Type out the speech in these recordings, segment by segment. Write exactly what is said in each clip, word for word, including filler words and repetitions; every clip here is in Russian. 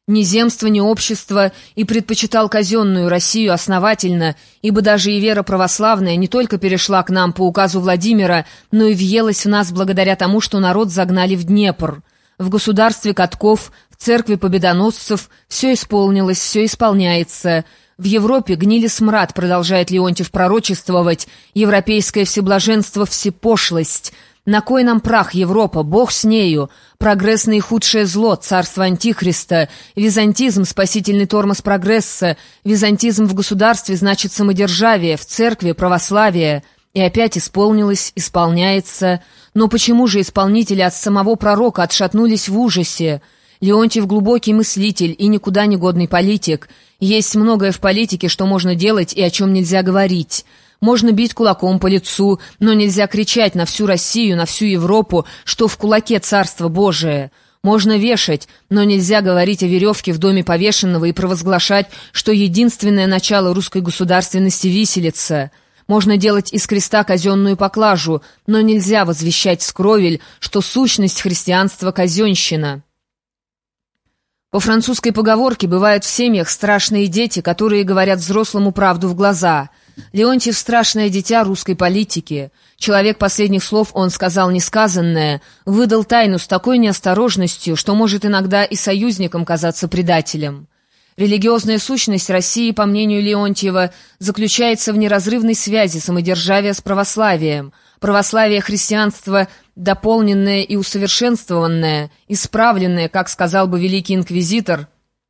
Ни земство, ни общество, и предпочитал казенную Россию основательно, ибо даже и вера православная не только перешла к нам по указу Владимира, но и въелась в нас благодаря тому, что народ загнали в Днепр. В государстве Катков, в церкви победоносцев все исполнилось, все исполняется. В Европе гнили смрад, продолжает Леонтьев пророчествовать, европейское всеблаженство, всепошлость. На кой нам прах, Европа, Бог с нею, прогресс наихудшее зло, царство Антихриста, византизм, спасительный тормоз прогресса, византизм в государстве значит самодержавие, в церкви православие. И опять исполнилось, исполняется. Но почему же исполнители от самого пророка отшатнулись в ужасе? Леонтьев глубокий мыслитель и никуда не годный политик. Есть многое в политике, что можно делать и о чем нельзя говорить. Можно бить кулаком по лицу, но нельзя кричать на всю Россию, на всю Европу, что в кулаке Царство Божие. Можно вешать, но нельзя говорить о веревке в доме повешенного и провозглашать, что единственное начало русской государственности — виселица. Можно делать из креста казенную поклажу, но нельзя возвещать скровель, что сущность христианства — казенщина. По французской поговорке бывают в семьях страшные дети, которые говорят взрослому правду в глаза. Леонтьев — страшное дитя русской политики. Человек последних слов, он сказал несказанное, выдал тайну с такой неосторожностью, что может иногда и союзникам казаться предателем. Религиозная сущность России, по мнению Леонтьева, заключается в неразрывной связи самодержавия с православием. Православие христианство дополненное и усовершенствованное, исправленное, как сказал бы великий инквизитор,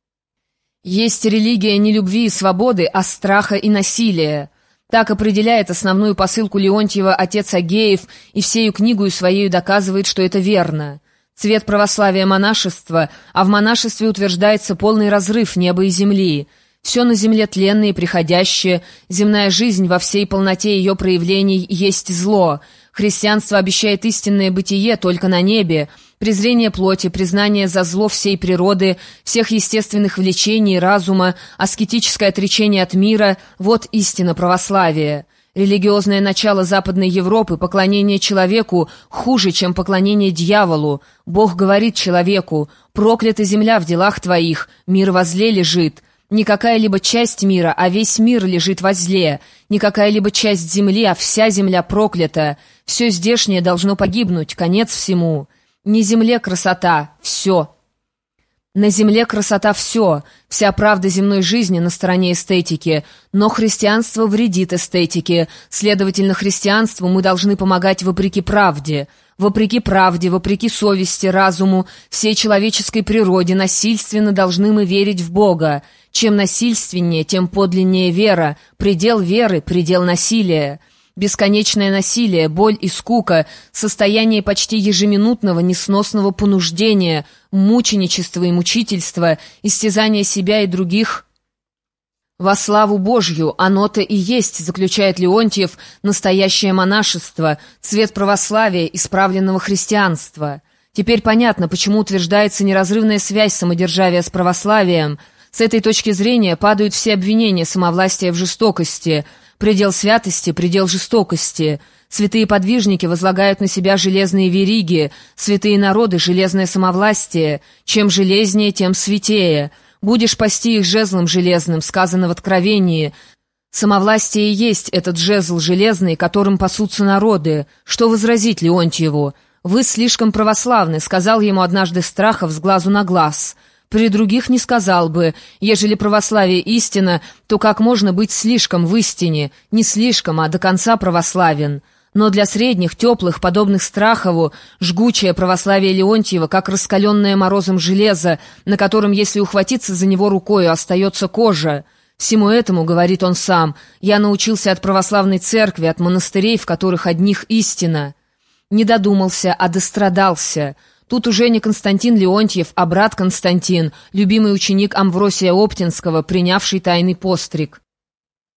есть религия не любви и свободы, а страха и насилия. Так определяет основную посылку Леонтьева отец Агеев и всею книгою своею доказывает, что это верно. Цвет православия — монашество, а в монашестве утверждается полный разрыв неба и земли. Все на земле тленное и приходящее, земная жизнь во всей полноте ее проявлений есть зло. Христианство обещает истинное бытие только на небе, презрение плоти, признание за зло всей природы, всех естественных влечений и разума, аскетическое отречение от мира — вот истина православия. Религиозное начало Западной Европы, поклонение человеку, хуже, чем поклонение дьяволу. Бог говорит человеку: «Проклята земля в делах твоих, мир во зле лежит». Не какая-либо часть мира, а весь мир лежит во зле. Не какая-либо часть земли, а вся земля проклята. Все здешнее должно погибнуть, конец всему. Не земле красота, все. На земле красота все, вся правда земной жизни на стороне эстетики, но христианство вредит эстетике, следовательно, христианству мы должны помогать вопреки правде. Вопреки правде, вопреки совести, разуму, всей человеческой природе насильственно должны мы верить в Бога. Чем насильственнее, тем подлиннее вера, предел веры, предел насилия. Бесконечное насилие, боль и скука, состояние почти ежеминутного несносного понуждения, мученичество и мучительство, истязание себя и других во славу Божью, оно-то и есть, заключает Леонтьев, настоящее монашество, цвет православия, исправленного христианства. Теперь понятно, почему утверждается неразрывная связь самодержавия с православием. С этой точки зрения падают все обвинения самовластия в жестокости. Предел святости, предел жестокости. Святые подвижники возлагают на себя железные вериги, святые народы — железное самовластие. Чем железнее, тем святее. Будешь пасти их жезлом железным, сказано в Откровении. Самовластие есть этот жезл железный, которым пасутся народы. Что возразить Леонтьеву? «Вы слишком православны», — сказал ему однажды Страхов с глазу на глаз. При других не сказал бы: ежели православие истина, то как можно быть слишком в истине? Не слишком, а до конца православен. Но для средних, теплых, подобных Страхову, жгучее православие Леонтьева, как раскаленное морозом железо, на котором, если ухватиться за него рукою, остается кожа. Всему этому, говорит он сам, я научился от православной церкви, от монастырей, в которых одних истина. Не додумался, а дострадался. Тут уже не Константин Леонтьев, а брат Константин, любимый ученик Амвросия Оптинского, принявший тайный постриг.